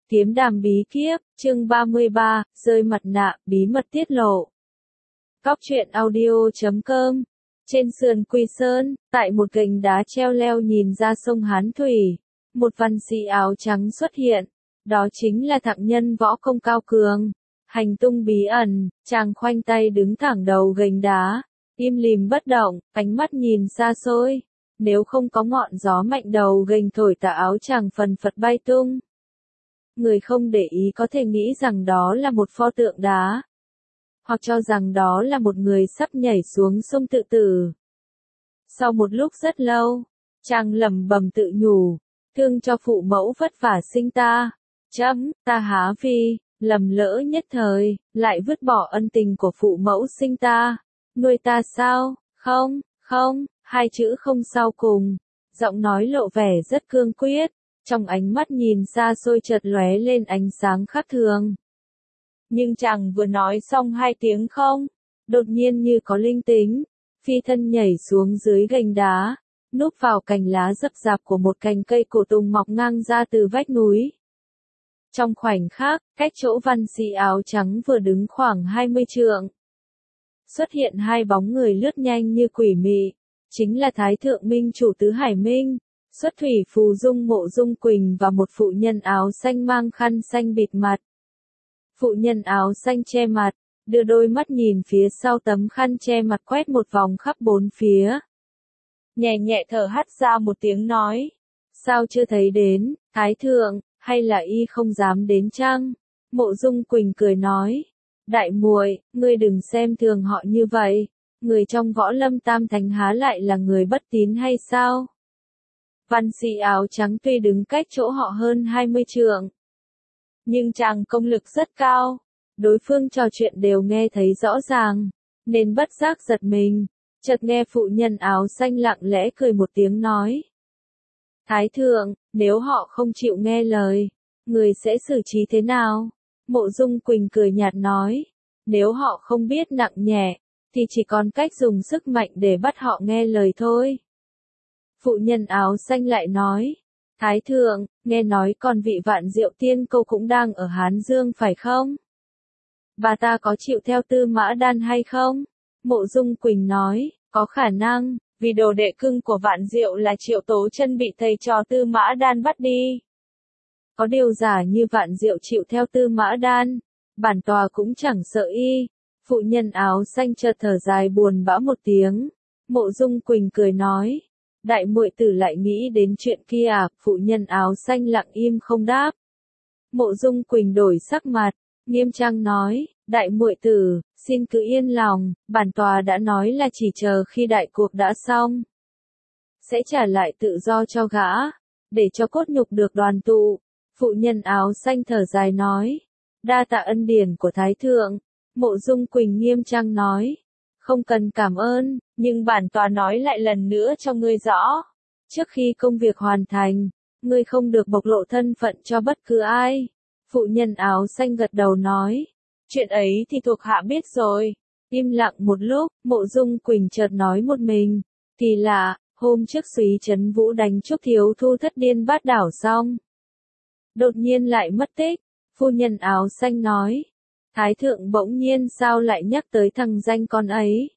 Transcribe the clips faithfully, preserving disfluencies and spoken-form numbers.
Kiếm đàm bí kíp, chương ba mươi ba, rơi mặt nạ, bí mật tiết lộ. Cóc truyện audio chấm com. Trên sườn Quy Sơn, tại một gành đá treo leo nhìn ra sông Hán Thủy, một văn sĩ áo trắng xuất hiện. Đó chính là thặng nhân võ công cao cường. Hành tung bí ẩn, chàng khoanh tay đứng thẳng đầu gành đá, im lìm bất động, ánh mắt nhìn xa xôi. Nếu không có ngọn gió mạnh đầu gành thổi tà áo chàng phần phật bay tung. Người không để ý có thể nghĩ rằng đó là một pho tượng đá, hoặc cho rằng đó là một người sắp nhảy xuống sông tự tử. Sau một lúc rất lâu, chàng lẩm bẩm tự nhủ, thương cho phụ mẫu vất vả sinh ta, chấm, ta há vì, lầm lỡ nhất thời, lại vứt bỏ ân tình của phụ mẫu sinh ta, nuôi ta sao, không, không, hai chữ không sau cùng, giọng nói lộ vẻ rất cương quyết. Trong ánh mắt nhìn xa xôi chợt lóe lên ánh sáng khác thường. Nhưng chàng vừa nói xong hai tiếng không, đột nhiên như có linh tính, phi thân nhảy xuống dưới gành đá, núp vào cành lá rậm rạp của một cành cây cổ tùng mọc ngang ra từ vách núi. Trong khoảnh khắc, cách chỗ văn sĩ áo trắng vừa đứng khoảng hai mươi trượng, xuất hiện hai bóng người lướt nhanh như quỷ mị, chính là Thái Thượng Minh Chủ Tứ Hải Minh. Xuất thủy phù dung Mộ Dung Quỳnh và một phụ nhân áo xanh mang khăn xanh bịt mặt. Phụ nhân áo xanh che mặt, đưa đôi mắt nhìn phía sau tấm khăn che mặt quét một vòng khắp bốn phía. Nhẹ nhẹ thở hắt ra một tiếng nói. Sao chưa thấy đến, Thái Thượng, hay là y không dám đến chăng? Mộ Dung Quỳnh cười nói. Đại muội, ngươi đừng xem thường họ như vậy. Người trong võ lâm tam thánh há lại là người bất tín hay sao? Văn sĩ áo trắng tuy đứng cách chỗ họ hơn hai mươi trượng, nhưng chàng công lực rất cao, đối phương trò chuyện đều nghe thấy rõ ràng, nên bất giác giật mình, chợt nghe phụ nhân áo xanh lặng lẽ cười một tiếng nói. Thái Thượng, nếu họ không chịu nghe lời, người sẽ xử trí thế nào? Mộ Dung Quỳnh cười nhạt nói, nếu họ không biết nặng nhẹ, thì chỉ còn cách dùng sức mạnh để bắt họ nghe lời thôi. Phụ nhân áo xanh lại nói, Thái Thượng, nghe nói còn vị Vạn Diệu Tiên Câu cũng đang ở Hán Dương phải không? Bà ta có chịu theo Tư Mã Đan hay không? Mộ Dung Quỳnh nói, có khả năng, vì đồ đệ cưng của Vạn Diệu là Triệu Tố Chân bị thầy trò Tư Mã Đan bắt đi. Có điều giả như Vạn Diệu chịu theo Tư Mã Đan, bản tòa cũng chẳng sợ y. Phụ nhân áo xanh chợt thở dài buồn bã một tiếng. Mộ Dung Quỳnh cười nói. Đại muội tử lại nghĩ đến chuyện kia à? Phụ nhân áo xanh lặng im không đáp. Mộ Dung Quỳnh đổi sắc mặt, nghiêm trang nói, đại muội tử, xin cứ yên lòng, bản tòa đã nói là chỉ chờ khi đại cuộc đã xong, sẽ trả lại tự do cho gã, để cho cốt nhục được đoàn tụ. Phụ nhân áo xanh thở dài nói, đa tạ ân điển của Thái Thượng. Mộ Dung Quỳnh nghiêm trang nói, không cần cảm ơn, nhưng bản tòa nói lại lần nữa cho ngươi rõ. Trước khi công việc hoàn thành, ngươi không được bộc lộ thân phận cho bất cứ ai. Phụ nhân áo xanh gật đầu nói, chuyện ấy thì thuộc hạ biết rồi. Im lặng một lúc, Mộ Dung Quỳnh chợt nói một mình, thì là, hôm trước Súy Trấn Vũ đánh Trúc Thiếu Thu thất điên bát đảo xong, đột nhiên lại mất tích. Phu nhân áo xanh nói, Thái Thượng bỗng nhiên sao lại nhắc tới thằng danh con ấy?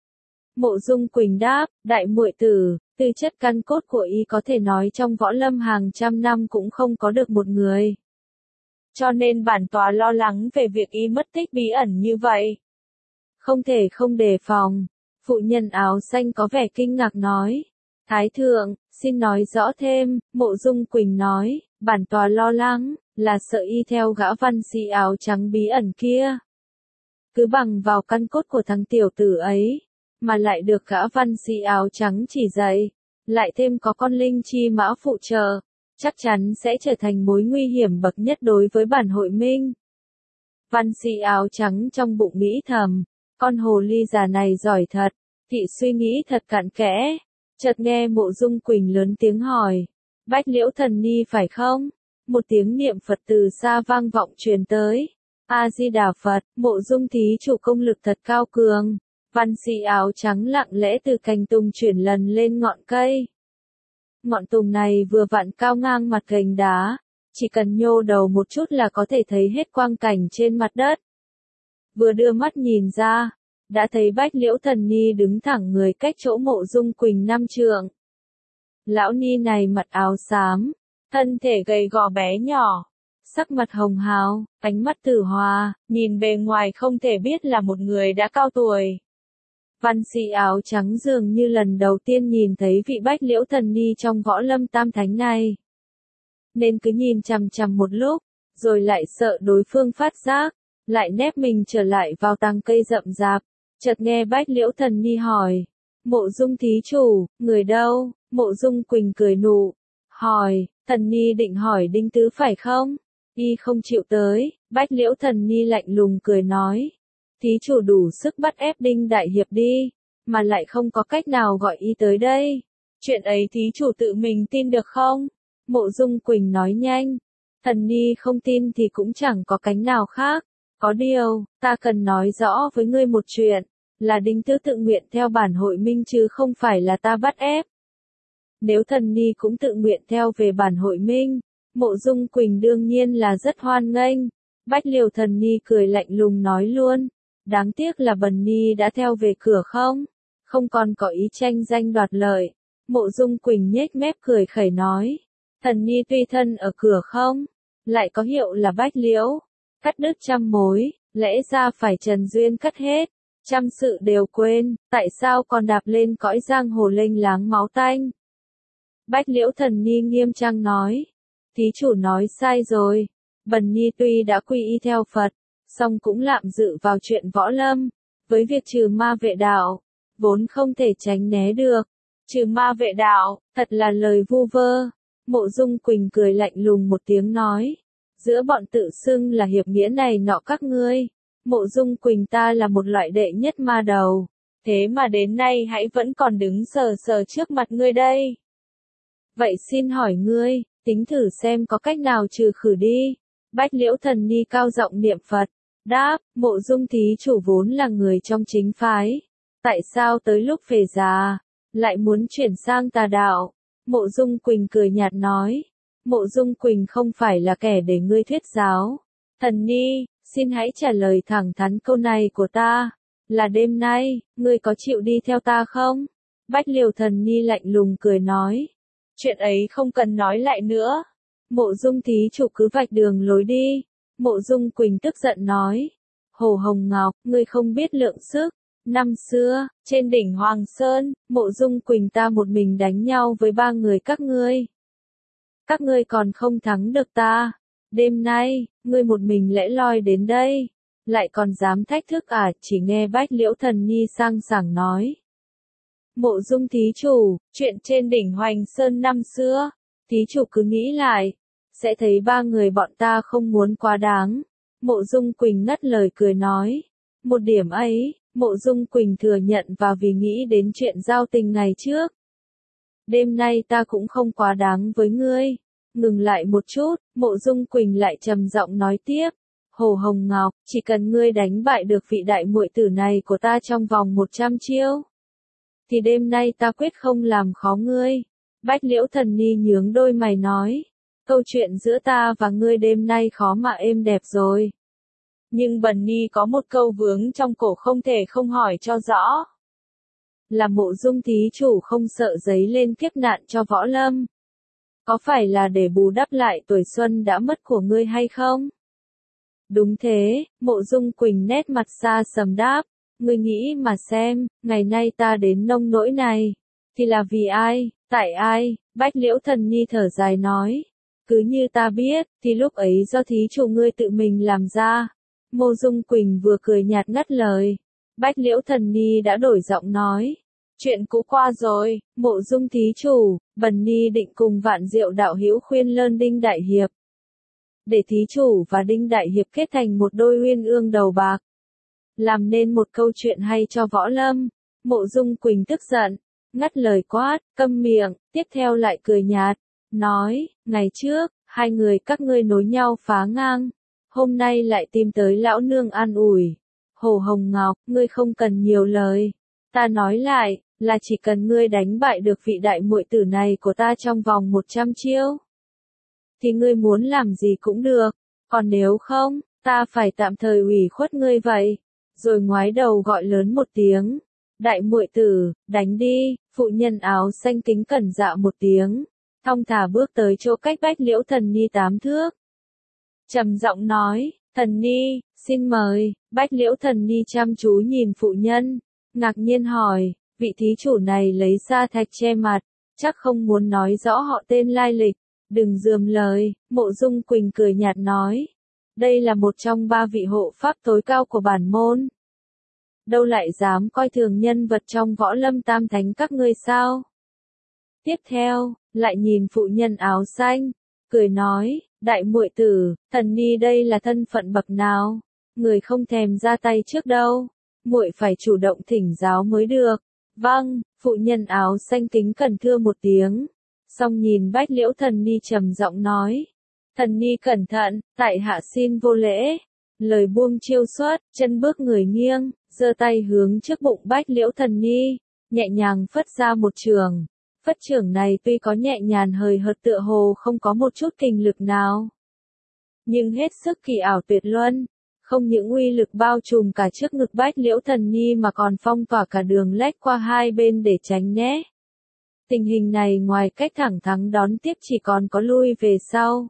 Mộ Dung Quỳnh đáp, đại muội tử, tư chất căn cốt của y có thể nói trong võ lâm hàng trăm năm cũng không có được một người. Cho nên bản tòa lo lắng về việc y mất tích bí ẩn như vậy. Không thể không đề phòng. Phụ nhân áo xanh có vẻ kinh ngạc nói. Thái Thượng, xin nói rõ thêm. Mộ Dung Quỳnh nói, bản tòa lo lắng là sợ y theo gã văn sĩ áo trắng bí ẩn kia. Cứ bằng vào căn cốt của thằng tiểu tử ấy, mà lại được gã văn sĩ áo trắng chỉ dạy, lại thêm có con linh chi mã phụ trợ, chắc chắn sẽ trở thành mối nguy hiểm bậc nhất đối với bản hội minh. Văn sĩ áo trắng trong bụng nghĩ thầm, con hồ ly già này giỏi thật, thị suy nghĩ thật cặn kẽ, chợt nghe Mộ Dung Quỳnh lớn tiếng hỏi, Bách Liễu Thần Ni phải không? Một tiếng niệm Phật từ xa vang vọng truyền tới. A-di-đà Phật, Mộ Dung thí chủ công lực thật cao cường. Văn sĩ áo trắng lặng lẽ từ cành tùng chuyển lần lên ngọn cây. Ngọn tùng này vừa vặn cao ngang mặt gành đá, chỉ cần nhô đầu một chút là có thể thấy hết quang cảnh trên mặt đất. Vừa đưa mắt nhìn ra, đã thấy Bách Liễu Thần Ni đứng thẳng người cách chỗ Mộ Dung Quỳnh năm trượng. Lão ni này mặc áo xám, thân thể gầy gò bé nhỏ, sắc mặt hồng hào, ánh mắt tử hòa, nhìn bề ngoài không thể biết là một người đã cao tuổi. Văn sĩ áo trắng dường như lần đầu tiên nhìn thấy vị Bách Liễu Thần Ni trong võ lâm tam thánh này. Nên cứ nhìn chằm chằm một lúc, rồi lại sợ đối phương phát giác, lại nép mình trở lại vào tàng cây rậm rạp. Chợt nghe Bách Liễu Thần Ni hỏi, Mộ Dung thí chủ, người đâu? Mộ Dung Quỳnh cười nụ, hỏi, Thần Ni định hỏi Đinh Tứ phải không? Y không chịu tới. Bách Liễu Thần Ni lạnh lùng cười nói, thí chủ đủ sức bắt ép Đinh Đại Hiệp đi, mà lại không có cách nào gọi y tới đây. Chuyện ấy thí chủ tự mình tin được không? Mộ Dung Quỳnh nói nhanh, Thần Ni không tin thì cũng chẳng có cánh nào khác. Có điều, ta cần nói rõ với ngươi một chuyện, là Đinh Tứ tự nguyện theo bản hội minh chứ không phải là ta bắt ép. Nếu Thần Ni cũng tự nguyện theo về bản hội minh, Mộ Dung Quỳnh đương nhiên là rất hoan nghênh. Bách Liễu Thần Ni cười lạnh lùng nói luôn, đáng tiếc là Bần Ni đã theo về cửa không, không còn có ý tranh danh đoạt lợi. Mộ Dung Quỳnh nhếch mép cười khẩy nói, Thần Ni tuy thân ở cửa không, lại có hiệu là Bách Liễu, cắt đứt trăm mối, lẽ ra phải trần duyên cắt hết, trăm sự đều quên, tại sao còn đạp lên cõi giang hồ lênh láng máu tanh? Bách Liễu Thần Ni nghiêm trang nói, thí chủ nói sai rồi, Bần Ni tuy đã quy y theo Phật, song cũng lạm dự vào chuyện võ lâm, với việc trừ ma vệ đạo, vốn không thể tránh né được. Trừ ma vệ đạo, thật là lời vu vơ. Mộ Dung Quỳnh cười lạnh lùng một tiếng nói, giữa bọn tự xưng là hiệp nghĩa này nọ các ngươi, Mộ Dung Quỳnh ta là một loại đệ nhất ma đầu, thế mà đến nay hãy vẫn còn đứng sờ sờ trước mặt ngươi đây. Vậy xin hỏi ngươi, tính thử xem có cách nào trừ khử đi. Bách Liễu Thần Ni cao giọng niệm Phật, đáp, Mộ Dung thí chủ vốn là người trong chính phái, tại sao tới lúc về già, lại muốn chuyển sang tà đạo? Mộ Dung Quỳnh cười nhạt nói, Mộ Dung Quỳnh không phải là kẻ để ngươi thuyết giáo. Thần Ni, xin hãy trả lời thẳng thắn câu này của ta, là đêm nay, ngươi có chịu đi theo ta không? Bách Liễu Thần Ni lạnh lùng cười nói, chuyện ấy không cần nói lại nữa. Mộ Dung thí chủ cứ vạch đường lối đi. Mộ Dung Quỳnh tức giận nói, Hồ Hồng Ngọc, ngươi không biết lượng sức. Năm xưa, trên đỉnh Hoàng Sơn, Mộ Dung Quỳnh ta một mình đánh nhau với ba người các ngươi. Các ngươi còn không thắng được ta. Đêm nay, ngươi một mình lẽ loi đến đây, lại còn dám thách thức à? Chỉ nghe Bách Liễu Thần Ni sang sảng nói, Mộ Dung thí chủ, chuyện trên đỉnh Hoành Sơn năm xưa, thí chủ cứ nghĩ lại, sẽ thấy ba người bọn ta không muốn quá đáng. Mộ Dung Quỳnh ngắt lời cười nói, một điểm ấy, Mộ Dung Quỳnh thừa nhận và vì nghĩ đến chuyện giao tình ngày trước. Đêm nay ta cũng không quá đáng với ngươi. Ngừng lại một chút, Mộ Dung Quỳnh lại trầm giọng nói tiếp, Hồ Hồng Ngọc, chỉ cần ngươi đánh bại được vị đại muội tử này của ta trong vòng một trăm chiêu, thì đêm nay ta quyết không làm khó ngươi. Bách Liễu Thần Ni nhướng đôi mày nói, câu chuyện giữa ta và ngươi đêm nay khó mà êm đẹp rồi. Nhưng Bần Ni có một câu vướng trong cổ không thể không hỏi cho rõ. Là Mộ Dung thí chủ không sợ giấy lên kiếp nạn cho võ lâm? Có phải là để bù đắp lại tuổi xuân đã mất của ngươi hay không? Đúng thế, Mộ Dung Quỳnh nét mặt xa sầm đáp, ngươi nghĩ mà xem, ngày nay ta đến nông nỗi này, thì là vì ai, tại ai? Bách Liễu Thần Ni thở dài nói, cứ như ta biết, thì lúc ấy do thí chủ ngươi tự mình làm ra. Mộ Dung Quỳnh vừa cười nhạt ngắt lời. Bách Liễu Thần Ni đã đổi giọng nói, chuyện cũ qua rồi, Mộ Dung thí chủ, Bần Ni định cùng Vạn Diệu đạo hữu khuyên lơn Đinh Đại Hiệp, để thí chủ và Đinh Đại Hiệp kết thành một đôi uyên ương đầu bạc, làm nên một câu chuyện hay cho võ lâm. Mộ Dung Quỳnh tức giận, ngắt lời quát, câm miệng, tiếp theo lại cười nhạt, nói, ngày trước, hai người các ngươi nối nhau phá ngang, hôm nay lại tìm tới lão nương an ủi. Hồ Hồng Ngọc, ngươi không cần nhiều lời, ta nói lại, là chỉ cần ngươi đánh bại được vị đại muội tử này của ta trong vòng một trăm chiêu, thì ngươi muốn làm gì cũng được, còn nếu không, ta phải tạm thời ủy khuất ngươi vậy. Rồi ngoái đầu gọi lớn một tiếng, đại muội tử, đánh đi. Phụ nhân áo xanh kính cẩn dạ một tiếng, thong thả bước tới chỗ cách Bách Liễu Thần Ni tám thước. Trầm giọng nói, Thần Ni, xin mời. Bách Liễu Thần Ni chăm chú nhìn phụ nhân, ngạc nhiên hỏi, vị thí chủ này lấy sa thạch che mặt, chắc không muốn nói rõ họ tên lai lịch. Đừng rườm lời. Mộ Dung Quỳnh cười nhạt nói, đây là một trong ba vị hộ pháp tối cao của bản môn. Đâu lại dám coi thường nhân vật trong võ lâm tam thánh các ngươi sao? Tiếp theo, lại nhìn phụ nhân áo xanh, cười nói, đại muội tử, Thần Ni đây là thân phận bậc nào? Người không thèm ra tay trước đâu, muội phải chủ động thỉnh giáo mới được. Vâng, phụ nhân áo xanh kính cẩn thưa một tiếng, xong nhìn Bách Liễu Thần Ni trầm giọng nói, Thần Ni cẩn thận, tại hạ xin vô lễ. Lời buông chiêu xuất, chân bước người nghiêng, giơ tay hướng trước bụng Bách Liễu Thần Ni, nhẹ nhàng phất ra một trường. Phất trưởng này tuy có nhẹ nhàng hời hợt tựa hồ không có một chút kinh lực nào, nhưng hết sức kỳ ảo tuyệt luân, không những uy lực bao trùm cả trước ngực Bách Liễu Thần Ni mà còn phong tỏa cả đường lách qua hai bên để tránh né. Tình hình này ngoài cách thẳng thắn đón tiếp chỉ còn có lui về sau.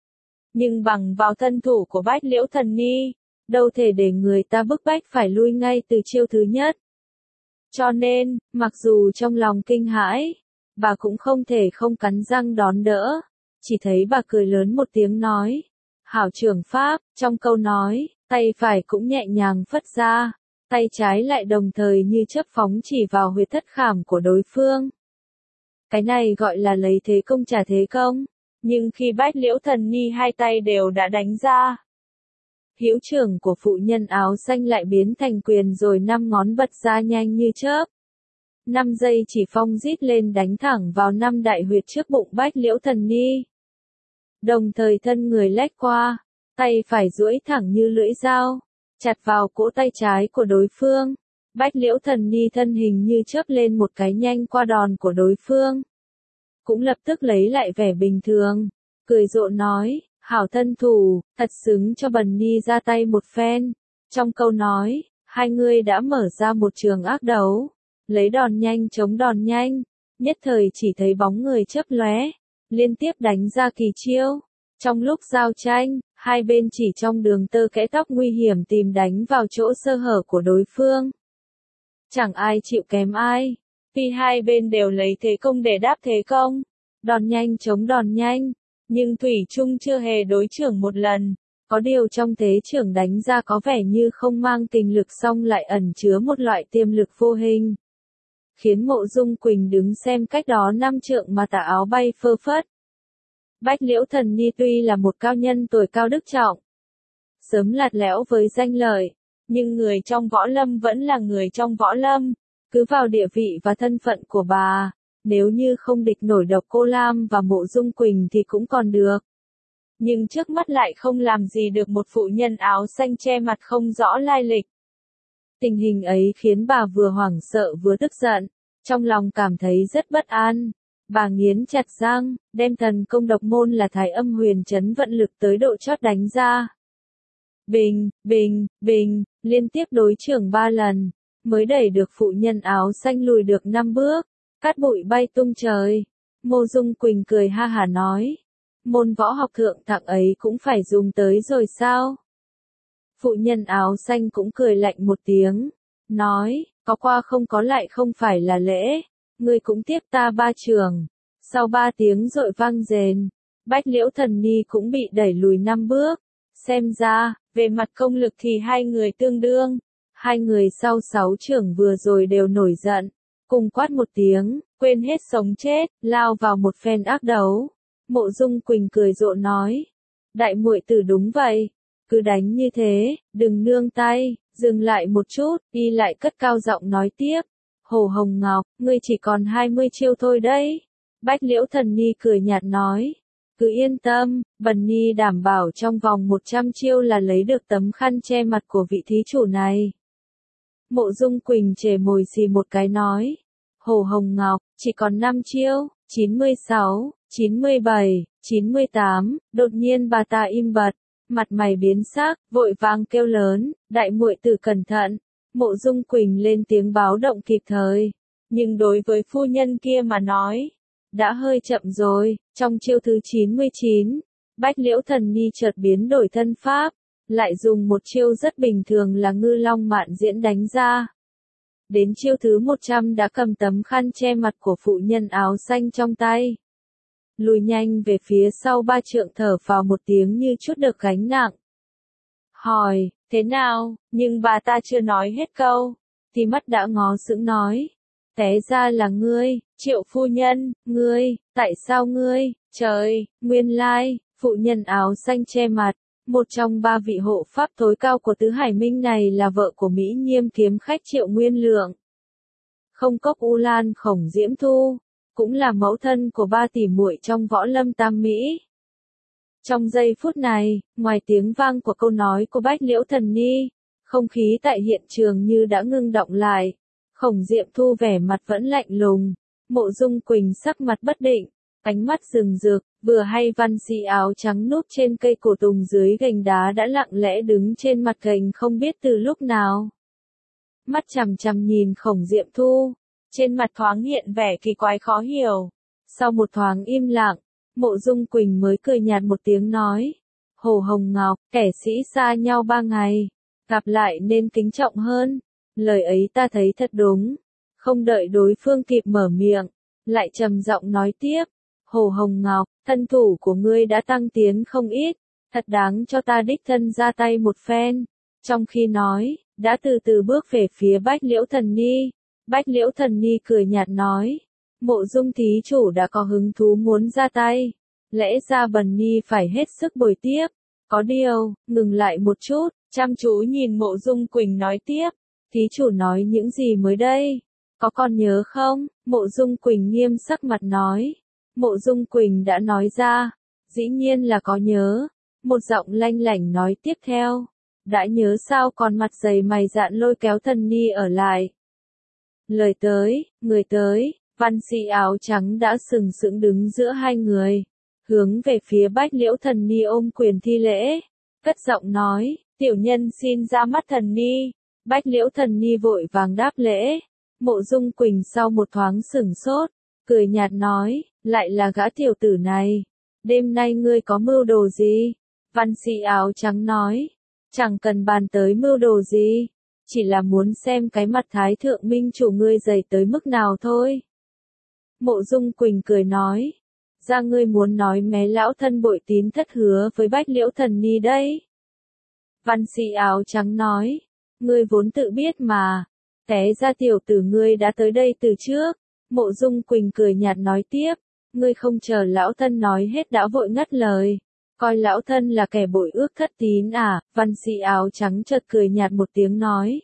Nhưng bằng vào thân thủ của Bách Liễu Thần Ni, đâu thể để người ta bức bách phải lui ngay từ chiêu thứ nhất. Cho nên, mặc dù trong lòng kinh hãi, bà cũng không thể không cắn răng đón đỡ. Chỉ thấy bà cười lớn một tiếng nói, hảo trưởng pháp. Trong câu nói, tay phải cũng nhẹ nhàng phất ra, tay trái lại đồng thời như chớp phóng chỉ vào huyệt thất khảm của đối phương. Cái này gọi là lấy thế công trả thế công. Nhưng khi Bách Liễu Thần Ni hai tay đều đã đánh ra, hữu trưởng của phụ nhân áo xanh lại biến thành quyền rồi năm ngón bật ra nhanh như chớp. Năm giây chỉ phong rít lên đánh thẳng vào năm đại huyệt trước bụng Bách Liễu Thần Ni. Đồng thời thân người lách qua, tay phải duỗi thẳng như lưỡi dao, chặt vào cỗ tay trái của đối phương. Bách Liễu Thần Ni thân hình như chớp lên một cái nhanh qua đòn của đối phương, cũng lập tức lấy lại vẻ bình thường, cười rộ nói, hảo thân thủ, thật xứng cho bần ni ra tay một phen. Trong câu nói, hai người đã mở ra một trường ác đấu, lấy đòn nhanh chống đòn nhanh, nhất thời chỉ thấy bóng người chớp lóe, liên tiếp đánh ra kỳ chiêu. Trong lúc giao tranh, hai bên chỉ trong đường tơ kẽ tóc nguy hiểm tìm đánh vào chỗ sơ hở của đối phương. Chẳng ai chịu kém ai. Vì hai bên đều lấy thế công để đáp thế công, đòn nhanh chống đòn nhanh, nhưng thủy chung chưa hề đối trưởng một lần. Có điều trong thế trưởng đánh ra có vẻ như không mang kình lực song lại ẩn chứa một loại tiềm lực vô hình, khiến Mộ Dung Quỳnh đứng xem cách đó năm trượng mà tà áo bay phơ phất. Bách Liễu Thần Ni tuy là một cao nhân tuổi cao đức trọng, sớm lạt lẽo với danh lợi, nhưng người trong võ lâm vẫn là người trong võ lâm. Cứ vào địa vị và thân phận của bà, nếu như không địch nổi Độc Cô Lam và Mộ Dung Quỳnh thì cũng còn được. Nhưng trước mắt lại không làm gì được một phụ nhân áo xanh che mặt không rõ lai lịch. Tình hình ấy khiến bà vừa hoảng sợ vừa tức giận, trong lòng cảm thấy rất bất an. Bà nghiến chặt răng, đem thần công độc môn là Thái Âm Huyền Chấn vận lực tới độ chót đánh ra. Bình, bình, bình, liên tiếp đối trưởng ba lần, mới đẩy được phụ nhân áo xanh lùi được năm bước, cát bụi bay tung trời. Mộ Dung Quỳnh cười ha hả nói, môn võ học thượng thặng ấy cũng phải dùng tới rồi sao? Phụ nhân áo xanh cũng cười lạnh một tiếng, nói, có qua không có lại không phải là lễ, ngươi cũng tiếp ta ba trường. Sau ba tiếng rội vang rền, Bách Liễu Thần Ni cũng bị đẩy lùi năm bước. Xem ra, về mặt công lực thì hai người tương đương. Hai người sau sáu trưởng vừa rồi đều nổi giận, cùng quát một tiếng, quên hết sống chết, lao vào một phen ác đấu. Mộ Dung Quỳnh cười rộ nói, đại muội tử đúng vậy, cứ đánh như thế, đừng nương tay. Dừng lại một chút, y lại cất cao giọng nói tiếp, Hồ Hồng Ngọc, ngươi chỉ còn hai mươi chiêu thôi đấy. Bách Liễu Thần Ni cười nhạt nói, cứ yên tâm, bần ni đảm bảo trong vòng một trăm chiêu là lấy được tấm khăn che mặt của vị thí chủ này. Mộ Dung Quỳnh chề môi xì một cái nói, Hồ Hồng Ngọc, chỉ còn năm chiêu. chín mươi sáu, chín mươi bảy, chín mươi tám, đột nhiên bà ta im bặt, mặt mày biến sắc, vội vàng kêu lớn, đại muội tử cẩn thận. Mộ Dung Quỳnh lên tiếng báo động kịp thời, nhưng đối với phu nhân kia mà nói, đã hơi chậm rồi. Trong chiêu thứ chín mươi chín, Bách Liễu Thần Ni chợt biến đổi thân pháp, lại dùng một chiêu rất bình thường là Ngư Long Mạn Diễn đánh ra. Đến chiêu thứ một trăm đã cầm tấm khăn che mặt của phụ nhân áo xanh trong tay. Lùi nhanh về phía sau ba trượng, thở phào một tiếng như chút được gánh nặng. Hỏi, thế nào? Nhưng bà ta chưa nói hết câu, thì mắt đã ngó sững nói. Té ra là ngươi, Triệu phu nhân, ngươi, tại sao ngươi, trời, nguyên lai, phụ nhân áo xanh che mặt. Một trong ba vị hộ pháp tối cao của Tứ Hải Minh này là vợ của Mỹ Nhiêm kiếm khách Triệu Nguyên Lượng. Không Cốc U Lan Khổng Diễm Thu, cũng là mẫu thân của ba tỷ muội trong võ lâm tam mỹ. Trong giây phút này, ngoài tiếng vang của câu nói của Bách Liễu Thần Ni, không khí tại hiện trường như đã ngưng động lại. Khổng Diễm Thu vẻ mặt vẫn lạnh lùng, Mộ Dung Quỳnh sắc mặt bất định, ánh mắt rừng rực, vừa hay văn sĩ áo trắng núp trên cây cổ tùng dưới gành đá đã lặng lẽ đứng trên mặt gành không biết từ lúc nào. Mắt chằm chằm nhìn Khổng Diễm Thu, trên mặt thoáng hiện vẻ kỳ quái khó hiểu. Sau một thoáng im lặng, Mộ Dung Quỳnh mới cười nhạt một tiếng nói, Hồ Hồng Ngọc, kẻ sĩ xa nhau ba ngày, gặp lại nên kính trọng hơn. Lời ấy ta thấy thật đúng. Không đợi đối phương kịp mở miệng, lại trầm giọng nói tiếp, Hồ Hồng Ngọc, thân thủ của ngươi đã tăng tiến không ít, thật đáng cho ta đích thân ra tay một phen. Trong khi nói, đã từ từ bước về phía Bách Liễu Thần Ni. Bách Liễu Thần Ni cười nhạt nói, Mộ Dung thí chủ đã có hứng thú muốn ra tay, lẽ ra bần ni phải hết sức bồi tiếp. Có điều, ngừng lại một chút, chăm chú nhìn Mộ Dung Quỳnh nói tiếp, thí chủ nói những gì mới đây? Có còn nhớ không? Mộ Dung Quỳnh nghiêm sắc mặt nói. Mộ Dung Quỳnh đã nói ra, dĩ nhiên là có nhớ. Một giọng lanh lảnh nói tiếp theo, đã nhớ sao còn mặt dày mày dạn lôi kéo Thần Ni ở lại. Lời tới, người tới, văn sĩ áo trắng đã sừng sững đứng giữa hai người, hướng về phía Bách Liễu Thần Ni ôm quyền thi lễ, cất giọng nói, tiểu nhân xin ra mắt Thần Ni. Bách Liễu Thần Ni vội vàng đáp lễ. Mộ Dung Quỳnh sau một thoáng sửng sốt, cười nhạt nói, lại là gã tiểu tử này. Đêm nay ngươi có mưu đồ gì? Văn sĩ áo trắng nói, chẳng cần bàn tới mưu đồ gì, chỉ là muốn xem cái mặt Thái Thượng Minh chủ ngươi dày tới mức nào thôi. Mộ Dung Quỳnh cười nói, ra ngươi muốn nói mé lão thân bội tín thất hứa với Bách Liễu Thần Ni đấy. Văn sĩ áo trắng nói, ngươi vốn tự biết mà, té ra tiểu tử ngươi đã tới đây từ trước. Mộ Dung Quỳnh cười nhạt nói tiếp, ngươi không chờ lão thân nói hết đã vội ngắt lời, coi lão thân là kẻ bội ước thất tín à? Văn sĩ áo trắng chợt cười nhạt một tiếng nói,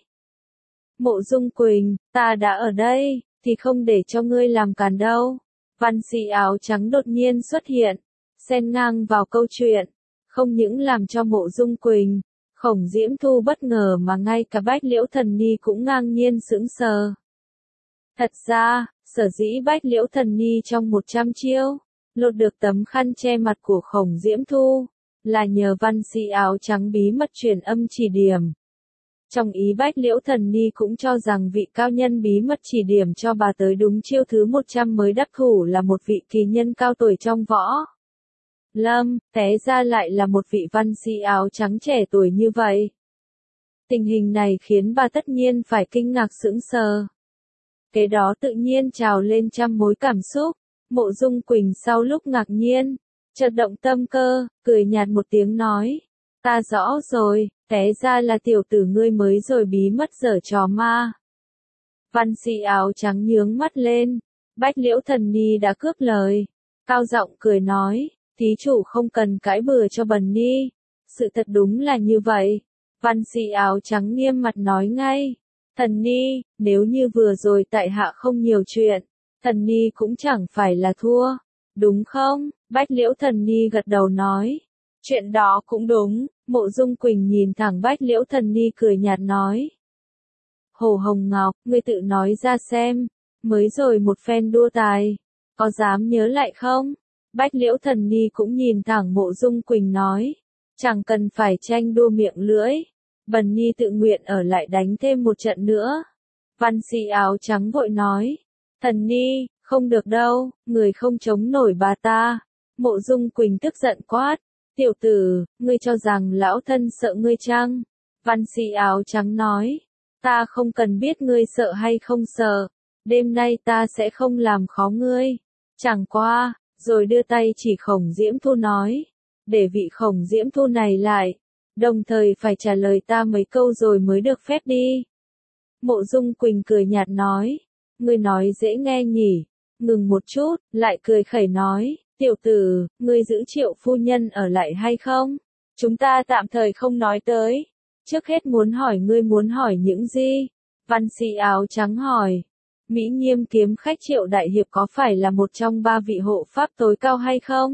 Mộ Dung Quỳnh, ta đã ở đây, thì không để cho ngươi làm càn đâu. Văn sĩ áo trắng đột nhiên xuất hiện, xen ngang vào câu chuyện, không những làm cho Mộ Dung Quỳnh, Khổng Diễm Thu bất ngờ mà ngay cả Bách Liễu Thần Ni cũng ngang nhiên sững sờ. Thật ra, sở dĩ Bách Liễu Thần Ni trong một trăm chiêu, lột được tấm khăn che mặt của Khổng Diễm Thu, là nhờ văn sĩ áo trắng bí mật truyền âm chỉ điểm. Trong ý Bách Liễu Thần Ni cũng cho rằng vị cao nhân bí mật chỉ điểm cho bà tới đúng chiêu thứ một trăm mới đắc thủ là một vị kỳ nhân cao tuổi trong võ lâm, té ra lại là một vị văn sĩ áo trắng trẻ tuổi như vậy. Tình hình này khiến bà tất nhiên phải kinh ngạc sững sờ. Kế đó tự nhiên trào lên trăm mối cảm xúc. Mộ Dung Quỳnh sau lúc ngạc nhiên, chợt động tâm cơ, cười nhạt một tiếng nói, ta rõ rồi, té ra là tiểu tử ngươi mới rồi bí mật giở trò ma. Văn sĩ áo trắng nhướng mắt lên, Bách Liễu Thần Ni đã cướp lời, cao giọng cười nói, thí chủ không cần cãi bừa cho bần ni, sự thật đúng là như vậy. Văn sĩ áo trắng nghiêm mặt nói ngay, Thần Ni, nếu như vừa rồi tại hạ không nhiều chuyện, Thần Ni cũng chẳng phải là thua, đúng không? Bách Liễu Thần Ni gật đầu nói, chuyện đó cũng đúng. Mộ Dung Quỳnh nhìn thẳng Bách Liễu Thần Ni cười nhạt nói, Hồ Hồng Ngọc, ngươi tự nói ra xem, mới rồi một phen đua tài, có dám nhớ lại không? Bách Liễu Thần Ni cũng nhìn thẳng Mộ Dung Quỳnh nói, chẳng cần phải tranh đua miệng lưỡi, Bần Nhi tự nguyện ở lại đánh thêm một trận nữa. Văn sĩ áo trắng vội nói, Thần Ni, không được đâu, người không chống nổi bà ta. Mộ Dung Quỳnh tức giận quát, tiểu tử, ngươi cho rằng lão thân sợ ngươi chăng? Văn sĩ áo trắng nói, ta không cần biết ngươi sợ hay không sợ, đêm nay ta sẽ không làm khó ngươi. Chẳng qua, rồi đưa tay chỉ Khổng Diễm Thu nói, để vị Khổng Diễm Thu này lại, đồng thời phải trả lời ta mấy câu rồi mới được phép đi. Mộ Dung Quỳnh cười nhạt nói, ngươi nói dễ nghe nhỉ, ngừng một chút, lại cười khẩy nói, tiểu tử, ngươi giữ Triệu phu nhân ở lại hay không? Chúng ta tạm thời không nói tới, trước hết muốn hỏi ngươi muốn hỏi những gì? Văn sĩ áo trắng hỏi, Mỹ Nghiêm kiếm khách Triệu đại hiệp có phải là một trong ba vị hộ pháp tối cao hay không?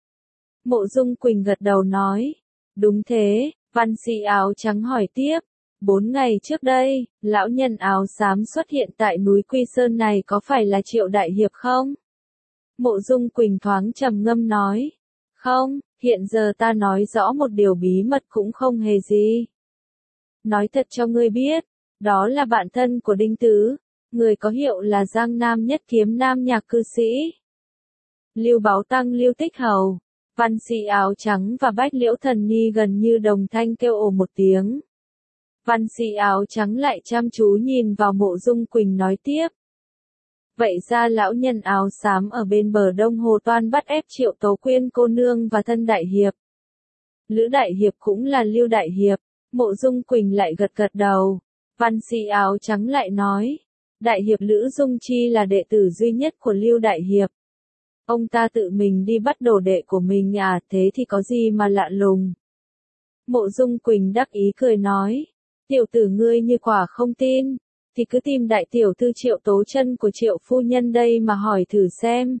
Mộ Dung Quỳnh gật đầu nói, đúng thế. Văn sĩ áo trắng hỏi tiếp, bốn ngày trước đây, lão nhân áo xám xuất hiện tại núi Quy Sơn này có phải là Triệu đại hiệp không? Mộ Dung Quỳnh thoáng trầm ngâm nói, không, hiện giờ ta nói rõ một điều bí mật cũng không hề gì. Nói thật cho ngươi biết, đó là bạn thân của Đinh Tứ, người có hiệu là Giang Nam Nhất Kiếm Nam Nhạc cư sĩ. Lưu Báu Tăng Lưu Tích Hầu. Văn sĩ áo trắng và Bách Liễu Thần Ni gần như đồng thanh kêu ồ một tiếng. Văn sĩ áo trắng lại chăm chú nhìn vào Mộ Dung Quỳnh nói tiếp. Vậy ra lão nhân áo xám ở bên bờ Đông Hồ toan bắt ép Triệu Tố Quyên cô nương và thân đại hiệp. Lữ đại hiệp cũng là Lưu đại hiệp. Mộ Dung Quỳnh lại gật gật đầu. Văn sĩ áo trắng lại nói, đại hiệp Lữ Dung Chi là đệ tử duy nhất của Lưu đại hiệp. Ông ta tự mình đi bắt đồ đệ của mình à, thế thì có gì mà lạ lùng. Mộ Dung Quỳnh đắc ý cười nói, tiểu tử ngươi như quả không tin, thì cứ tìm đại tiểu thư Triệu Tố Chân của Triệu phu nhân đây mà hỏi thử xem.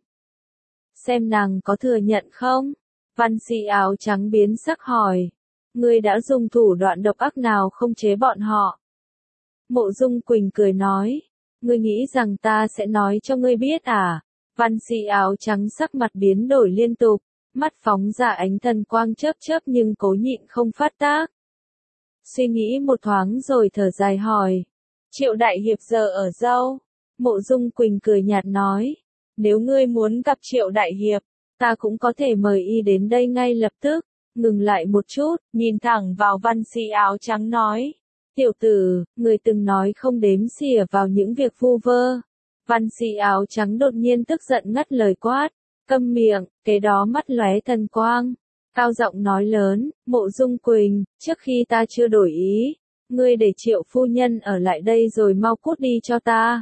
Xem nàng có thừa nhận không? Văn sĩ áo trắng biến sắc hỏi, ngươi đã dùng thủ đoạn độc ác nào không chế bọn họ? Mộ Dung Quỳnh cười nói, ngươi nghĩ rằng ta sẽ nói cho ngươi biết à? Văn sĩ áo trắng sắc mặt biến đổi liên tục, mắt phóng ra ánh thần quang chớp chớp nhưng cố nhịn không phát tác. Suy nghĩ một thoáng rồi thở dài hỏi, Triệu đại hiệp giờ ở đâu? Mộ Dung Quỳnh cười nhạt nói, nếu ngươi muốn gặp Triệu đại hiệp, ta cũng có thể mời y đến đây ngay lập tức. Ngừng lại một chút, nhìn thẳng vào văn sĩ áo trắng nói, tiểu tử, người từng nói không đếm xỉa vào những việc vu vơ. Văn sĩ áo trắng đột nhiên tức giận ngắt lời quát, câm miệng, kế đó mắt lóe thần quang, cao giọng nói lớn, Mộ Dung Quỳnh, trước khi ta chưa đổi ý, ngươi để Triệu phu nhân ở lại đây rồi mau cút đi cho ta.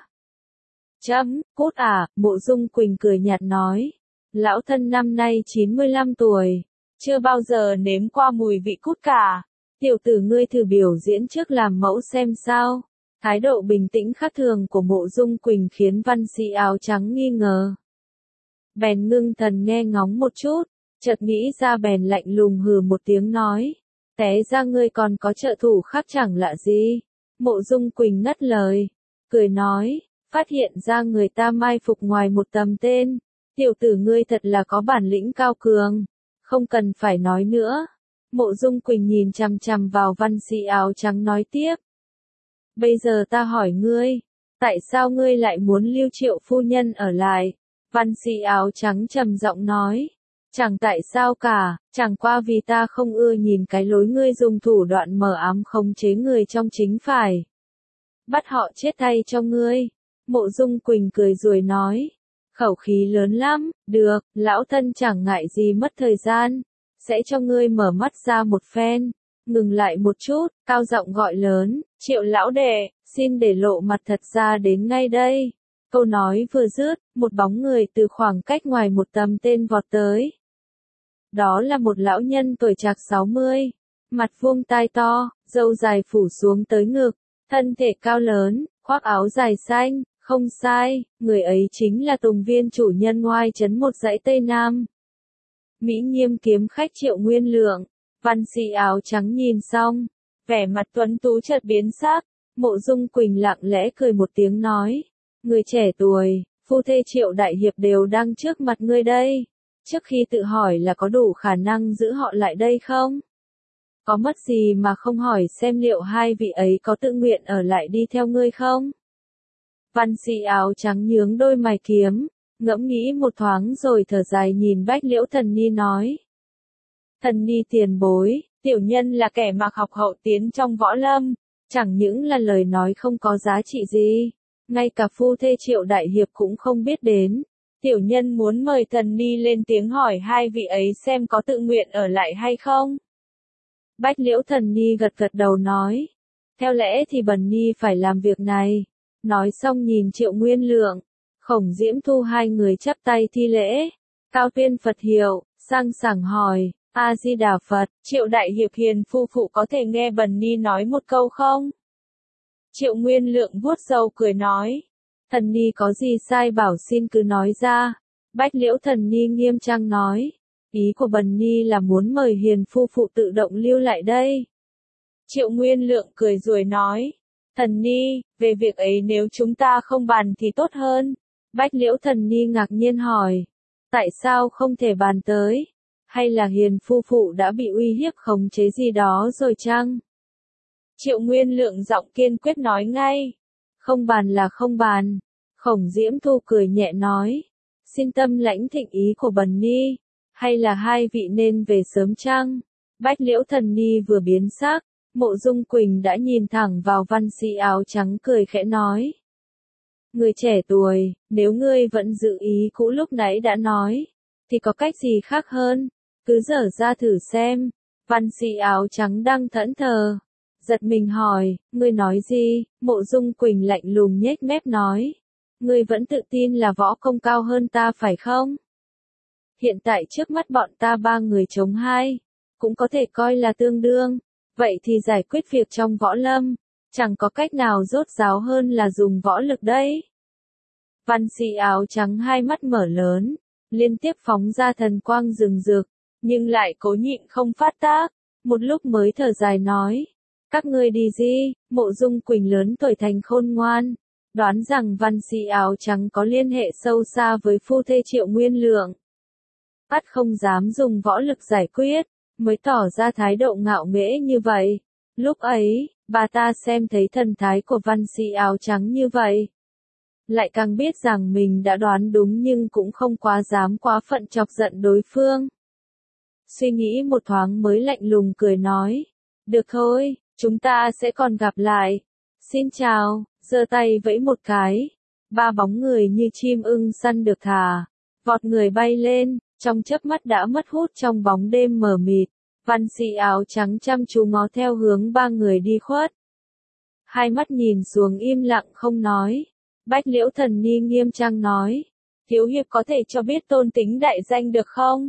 Chấm, cút à? Mộ Dung Quỳnh cười nhạt nói, lão thân năm nay chín mươi lăm tuổi, chưa bao giờ nếm qua mùi vị cút cả, tiểu tử ngươi thử biểu diễn trước làm mẫu xem sao. Thái độ bình tĩnh khác thường của Mộ Dung Quỳnh khiến văn sĩ áo trắng nghi ngờ. Bèn ngưng thần nghe ngóng một chút, chợt nghĩ ra bèn lạnh lùng hừ một tiếng nói, té ra ngươi còn có trợ thủ khác chẳng lạ gì. Mộ Dung Quỳnh ngắt lời, cười nói, phát hiện ra người ta mai phục ngoài một tầm tên, tiểu tử ngươi thật là có bản lĩnh cao cường, không cần phải nói nữa. Mộ Dung Quỳnh nhìn chằm chằm vào văn sĩ áo trắng nói tiếp. Bây giờ ta hỏi ngươi, tại sao ngươi lại muốn lưu Triệu phu nhân ở lại? Văn sĩ áo trắng trầm giọng nói, chẳng tại sao cả, chẳng qua vì ta không ưa nhìn cái lối ngươi dùng thủ đoạn mờ ám khống chế người trong chính phải. Bắt họ chết thay cho ngươi. Mộ Dung Quỳnh cười rồi nói, khẩu khí lớn lắm, được, lão thân chẳng ngại gì mất thời gian, sẽ cho ngươi mở mắt ra một phen. Ngừng lại một chút, cao giọng gọi lớn, Triệu lão đệ, xin để lộ mặt thật ra đến ngay đây. Câu nói vừa dứt, một bóng người từ khoảng cách ngoài một tầm tên vọt tới. Đó là một lão nhân tuổi trạc sáu mươi, mặt vuông tai to, râu dài phủ xuống tới ngực, thân thể cao lớn, khoác áo dài xanh, không sai, người ấy chính là Tùng Viên chủ nhân ngoai trấn một dãy Tây Nam. Mỹ Nghiêm kiếm khách Triệu Nguyên Lượng. Văn sĩ áo trắng nhìn xong, vẻ mặt tuấn tú chợt biến sắc. Mộ Dung Quỳnh lặng lẽ cười một tiếng nói, người trẻ tuổi, phu thê Triệu đại hiệp đều đang trước mặt ngươi đây, trước khi tự hỏi là có đủ khả năng giữ họ lại đây không? Có mất gì mà không hỏi xem liệu hai vị ấy có tự nguyện ở lại đi theo ngươi không? Văn sĩ áo trắng nhướng đôi mày kiếm, ngẫm nghĩ một thoáng rồi thở dài nhìn Bách Liễu Thần Ni nói. Thần Ni tiền bối, tiểu nhân là kẻ mặc học hậu tiến trong võ lâm, chẳng những là lời nói không có giá trị gì, ngay cả phu thê Triệu đại hiệp cũng không biết đến. Tiểu nhân muốn mời Thần Ni lên tiếng hỏi hai vị ấy xem có tự nguyện ở lại hay không. Bách Liễu Thần Ni gật gật đầu nói. Theo lẽ thì bần Ni phải làm việc này. Nói xong nhìn Triệu Nguyên Lượng, Khổng Diễm Thu hai người chắp tay thi lễ. Cao tuyên Phật hiệu, sang sảng hỏi, A-di-đà Phật, Triệu đại hiệp hiền phu phụ có thể nghe bần Ni nói một câu không? Triệu Nguyên Lượng vuốt râu cười nói. Thần Ni có gì sai bảo xin cứ nói ra. Bách Liễu Thần Ni nghiêm trang nói. Ý của bần Ni là muốn mời hiền phu phụ tự động lưu lại đây. Triệu Nguyên Lượng cười rồi nói. Thần Ni, về việc ấy nếu chúng ta không bàn thì tốt hơn. Bách Liễu Thần Ni ngạc nhiên hỏi. Tại sao không thể bàn tới? Hay là hiền phu phụ đã bị uy hiếp khống chế gì đó rồi chăng? Triệu Nguyên Lượng giọng kiên quyết nói ngay. Không bàn là không bàn. Khổng Diễm Thu cười nhẹ nói. Xin tâm lãnh thịnh ý của bần Ni. Hay là hai vị nên về sớm chăng? Bách Liễu Thần Ni vừa biến sắc. Mộ Dung Quỳnh đã nhìn thẳng vào văn sĩ áo trắng cười khẽ nói. Người trẻ tuổi, nếu ngươi vẫn giữ ý cũ lúc nãy đã nói, thì có cách gì khác hơn? Cứ dở ra thử xem. Văn sĩ áo trắng đang thẫn thờ. Giật mình hỏi, ngươi nói gì? Mộ Dung Quỳnh lạnh lùng nhếch mép nói. Ngươi vẫn tự tin là võ công cao hơn ta phải không? Hiện tại trước mắt bọn ta ba người chống hai, cũng có thể coi là tương đương. Vậy thì giải quyết việc trong võ lâm, chẳng có cách nào rốt ráo hơn là dùng võ lực đấy. Văn sĩ áo trắng hai mắt mở lớn, liên tiếp phóng ra thần quang rừng rực, nhưng lại cố nhịn không phát tác, một lúc mới thở dài nói. Các ngươi đi gì? Mộ Dung Quỳnh lớn tuổi thành khôn ngoan, đoán rằng văn sĩ áo trắng có liên hệ sâu xa với phu thê Triệu Nguyên Lượng. Ắt không dám dùng võ lực giải quyết, mới tỏ ra thái độ ngạo nghễ như vậy. Lúc ấy, bà ta xem thấy thần thái của văn sĩ áo trắng như vậy. Lại càng biết rằng mình đã đoán đúng nhưng cũng không quá dám quá phận chọc giận đối phương. Suy nghĩ một thoáng mới lạnh lùng cười nói. Được thôi, chúng ta sẽ còn gặp lại. Xin chào, giơ tay vẫy một cái. Ba bóng người như chim ưng săn được thả. Vọt người bay lên, trong chớp mắt đã mất hút trong bóng đêm mờ mịt. Văn sĩ áo trắng chăm chú ngó theo hướng ba người đi khuất. Hai mắt nhìn xuống im lặng không nói. Bách Liễu Thần Ni nghiêm trang nói. Thiếu hiệp có thể cho biết tôn tính đại danh được không?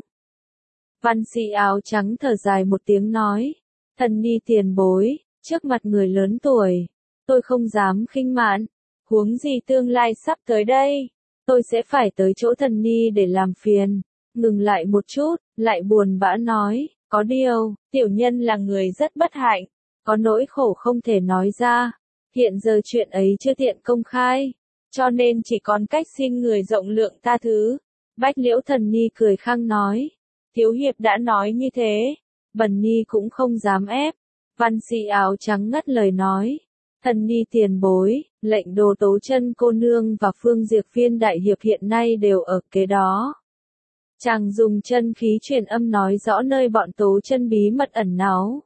Văn sĩ áo trắng thở dài một tiếng nói. Thần Ni tiền bối, trước mặt người lớn tuổi, tôi không dám khinh mạn. Huống gì tương lai sắp tới đây, tôi sẽ phải tới chỗ Thần Ni để làm phiền. Ngừng lại một chút, lại buồn bã nói. Có điều, tiểu nhân là người rất bất hạnh, có nỗi khổ không thể nói ra. Hiện giờ chuyện ấy chưa tiện công khai, cho nên chỉ còn cách xin người rộng lượng tha thứ. Bách Liễu Thần Ni cười khăng nói. Thiếu hiệp đã nói như thế, bần Ni cũng không dám ép. Văn sĩ áo trắng ngắt lời nói. Thần Ni tiền bối, lệnh Đồ Tố Chân cô nương và Phương Diệp Viên đại hiệp hiện nay đều ở kế đó. Chàng dùng chân khí truyền âm nói rõ nơi bọn Tố Chân bí mật ẩn náu.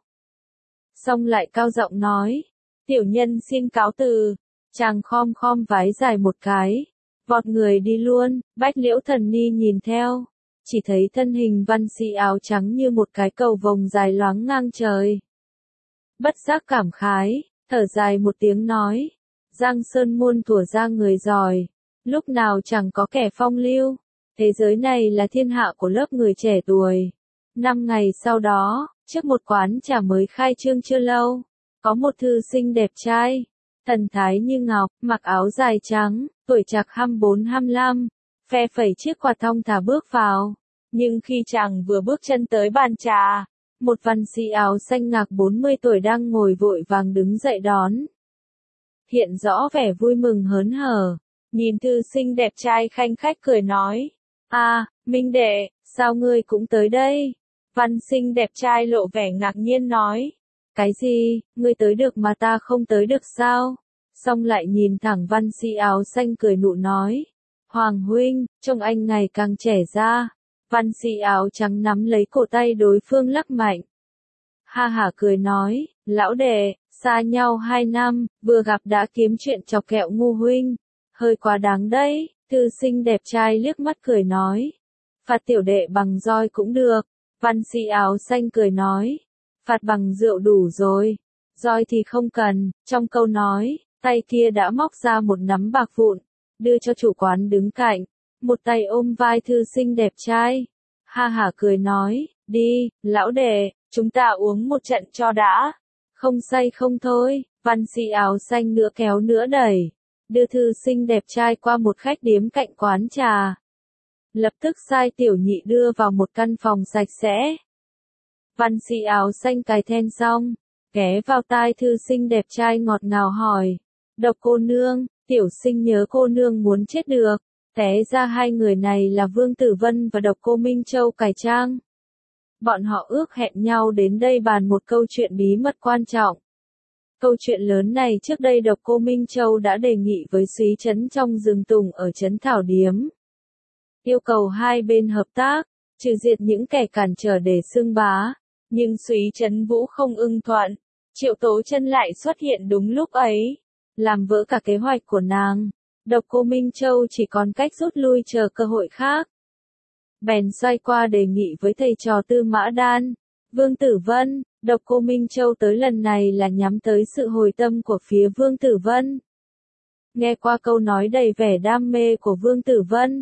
Xong lại cao giọng nói. Tiểu nhân xin cáo từ. Chàng khom khom vái dài một cái. Vọt người đi luôn. Bách Liễu Thần Ni nhìn theo. Chỉ thấy thân hình văn sĩ áo trắng như một cái cầu vồng dài loáng ngang trời. Bất giác cảm khái, thở dài một tiếng nói. Giang Sơn muôn thuở ra người giỏi. Lúc nào chẳng có kẻ phong lưu. Thế giới này là thiên hạ của lớp người trẻ tuổi. Năm ngày sau đó, trước một quán trà mới khai trương chưa lâu, có một thư sinh đẹp trai, thần thái như ngọc, mặc áo dài trắng, tuổi trạc hăm bốn hăm lăm, phe phẩy chiếc quạt thong thả bước vào. Nhưng khi chàng vừa bước chân tới bàn trà, một văn sĩ áo xanh ngạc bốn mươi tuổi đang ngồi vội vàng đứng dậy đón. Hiện rõ vẻ vui mừng hớn hở, nhìn thư sinh đẹp trai khanh khách cười nói. A, à, Minh đệ, sao ngươi cũng tới đây? Văn Sinh đẹp trai lộ vẻ ngạc nhiên nói. Cái gì, ngươi tới được mà ta không tới được sao? Xong lại nhìn thẳng Văn Sĩ áo xanh cười nụ nói. Hoàng huynh, trông anh ngày càng trẻ ra. Văn Sĩ áo trắng nắm lấy cổ tay đối phương lắc mạnh. Ha hả cười nói, lão đệ, xa nhau hai năm, vừa gặp đã kiếm chuyện chọc kẹo ngu huynh. Hơi quá đáng đấy, thư sinh đẹp trai liếc mắt cười nói. Phạt tiểu đệ bằng roi cũng được. Văn Sĩ áo xanh cười nói. Phạt bằng rượu đủ rồi. Roi thì không cần, trong câu nói, tay kia đã móc ra một nắm bạc vụn, đưa cho chủ quán đứng cạnh. Một tay ôm vai thư sinh đẹp trai. Ha hả cười nói, đi, lão đệ, chúng ta uống một trận cho đã. Không say không thôi, Văn Sĩ áo xanh nữa kéo nữa đẩy. Đưa thư sinh đẹp trai qua một khách điếm cạnh quán trà. Lập tức sai tiểu nhị đưa vào một căn phòng sạch sẽ. Văn Sĩ áo xanh cài then xong, ghé vào tai thư sinh đẹp trai ngọt ngào hỏi. Độc cô nương, tiểu sinh nhớ cô nương muốn chết được. Té ra hai người này là Vương Tử Vân và Độc cô Minh Châu cải trang. Bọn họ ước hẹn nhau đến đây bàn một câu chuyện bí mật quan trọng. Câu chuyện lớn này trước đây Độc cô Minh Châu đã đề nghị với Súy Trấn trong rừng tùng ở trấn Thảo Điếm. Yêu cầu hai bên hợp tác, trừ diệt những kẻ cản trở để xưng bá. Nhưng Súy Trấn Vũ không ưng thuận. Triệu Tố Chân lại xuất hiện đúng lúc ấy, làm vỡ cả kế hoạch của nàng. Độc cô Minh Châu chỉ còn cách rút lui chờ cơ hội khác. Bèn xoay qua đề nghị với thầy trò Tư Mã Đan, Vương Tử Vân. Độc cô Minh Châu tới lần này là nhắm tới sự hồi tâm của phía Vương Tử Vân. Nghe qua câu nói đầy vẻ đam mê của Vương Tử Vân,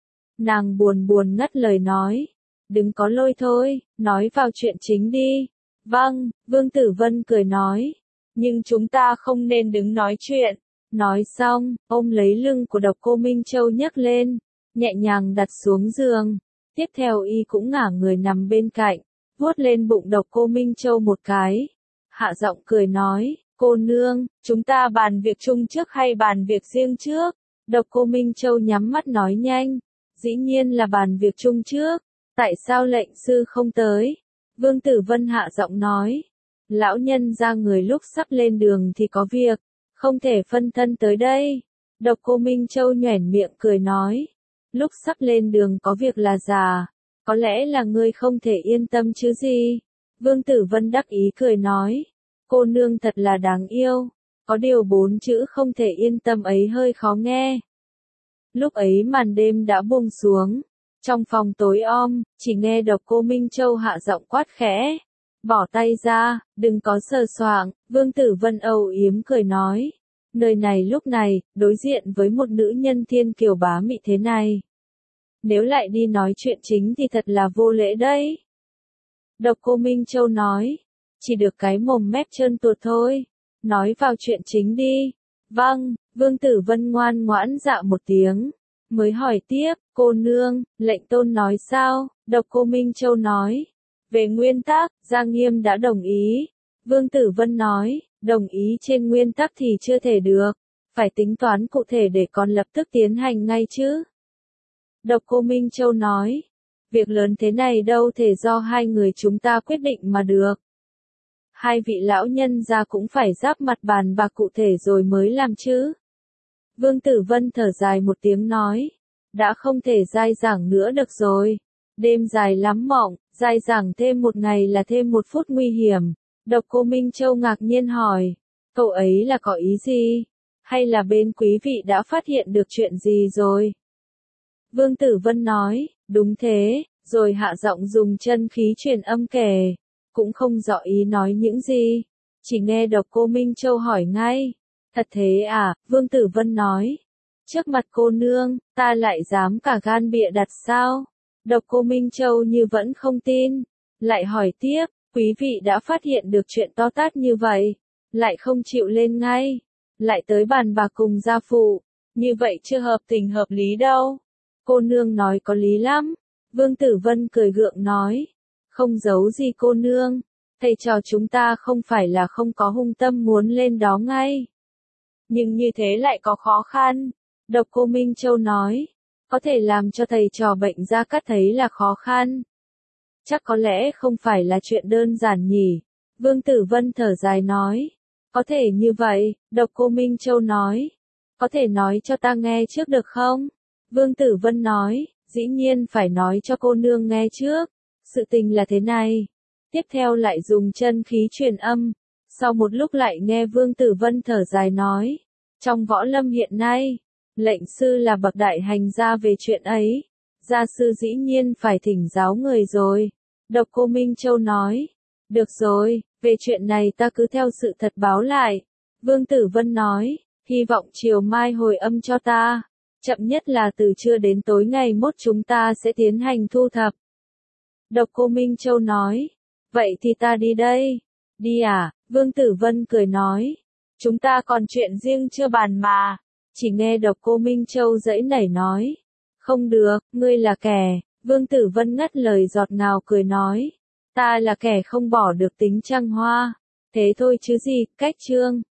nàng buồn buồn ngắt lời nói. Đừng có lôi thôi, nói vào chuyện chính đi. Vâng, Vương Tử Vân cười nói. Nhưng chúng ta không nên đứng nói chuyện. Nói xong, ôm lấy lưng của Độc cô Minh Châu nhấc lên, nhẹ nhàng đặt xuống giường. Tiếp theo y cũng ngả người nằm bên cạnh, vuốt lên bụng Độc cô Minh Châu một cái. Hạ giọng cười nói, cô nương, chúng ta bàn việc chung trước hay bàn việc riêng trước? Độc cô Minh Châu nhắm mắt nói nhanh, dĩ nhiên là bàn việc chung trước. Tại sao lệnh sư không tới? Vương Tử Vân hạ giọng nói. Lão nhân ra người lúc sắp lên đường thì có việc, không thể phân thân tới đây. Độc cô Minh Châu nhoẻn miệng cười nói. Lúc sắp lên đường có việc là già, có lẽ là ngươi không thể yên tâm chứ gì. Vương Tử Vân đắc ý cười nói. Cô nương thật là đáng yêu, có điều bốn chữ không thể yên tâm ấy hơi khó nghe. Lúc ấy màn đêm đã buông xuống. Trong phòng tối om, chỉ nghe Độc cô Minh Châu hạ giọng quát khẽ. Bỏ tay ra, đừng có sờ soạng. Vương Tử Vân âu yếm cười nói. Nơi này lúc này, đối diện với một nữ nhân thiên kiều bá mị thế này. Nếu lại đi nói chuyện chính thì thật là vô lễ đấy. Độc cô Minh Châu nói. Chỉ được cái mồm mép trơn tuột thôi. Nói vào chuyện chính đi. Vâng, Vương Tử Vân ngoan ngoãn dạ một tiếng. Mới hỏi tiếp, cô nương, lệnh tôn nói sao? Độc cô Minh Châu nói. Về nguyên tắc, Gia Nghiêm đã đồng ý. Vương Tử Vân nói, đồng ý trên nguyên tắc thì chưa thể được. Phải tính toán cụ thể để còn lập tức tiến hành ngay chứ. Độc cô Minh Châu nói. Việc lớn thế này đâu thể do hai người chúng ta quyết định mà được. Hai vị lão nhân gia cũng phải giáp mặt bàn bạc cụ thể rồi mới làm chứ. Vương Tử Vân thở dài một tiếng nói. Đã không thể dai dẳng nữa được rồi. Đêm dài lắm mộng, dai dẳng thêm một ngày là thêm một phút nguy hiểm. Độc cô Minh Châu ngạc nhiên hỏi. Cậu ấy là có ý gì? Hay là bên quý vị đã phát hiện được chuyện gì rồi? Vương Tử Vân nói, đúng thế, rồi hạ giọng dùng chân khí truyền âm kể. Cũng không rõ ý nói những gì. Chỉ nghe Độc cô Minh Châu hỏi ngay. Thật thế à? Vương Tử Vân nói. Trước mặt cô nương, ta lại dám cả gan bịa đặt sao? Độc cô Minh Châu như vẫn không tin. Lại hỏi tiếp, quý vị đã phát hiện được chuyện to tát như vậy. Lại không chịu lên ngay. Lại tới bàn bạc cùng gia phụ. Như vậy chưa hợp tình hợp lý đâu. Cô nương nói có lý lắm. Vương Tử Vân cười gượng nói. Không giấu gì cô nương. Thầy trò chúng ta không phải là không có hung tâm muốn lên đó ngay. Nhưng như thế lại có khó khăn. Độc cô Minh Châu nói. có thể làm cho thầy trò Bệnh Gia Cát thấy là khó khăn. Chắc có lẽ không phải là chuyện đơn giản nhỉ. Vương Tử Vân thở dài nói. Có thể như vậy, Độc Cô Minh Châu nói. Có thể nói cho ta nghe trước được không? Vương Tử Vân nói, dĩ nhiên phải nói cho cô nương nghe trước. Sự tình là thế này. Tiếp theo lại dùng chân khí truyền âm. Sau một lúc lại nghe Vương Tử Vân thở dài nói. Trong võ lâm hiện nay, lệnh sư là bậc đại hành gia về chuyện ấy. Gia sư dĩ nhiên phải thỉnh giáo người rồi. Độc Cô Minh Châu nói. Được rồi, về chuyện này ta cứ theo sự thật báo lại. Vương Tử Vân nói, hy vọng chiều mai hồi âm cho ta. Chậm nhất là từ trưa đến tối ngày mốt chúng ta sẽ tiến hành thu thập. Độc Cô Minh Châu nói, vậy thì ta đi đây. Đi à? Vương Tử Vân cười nói, chúng ta còn chuyện riêng chưa bàn mà. Chỉ nghe Độc Cô Minh Châu giãy nảy nói, không được, ngươi là kẻ. Vương Tử Vân ngắt lời giọt ngào cười nói, ta là kẻ không bỏ được tính trăng hoa. Thế thôi chứ gì, cách chương.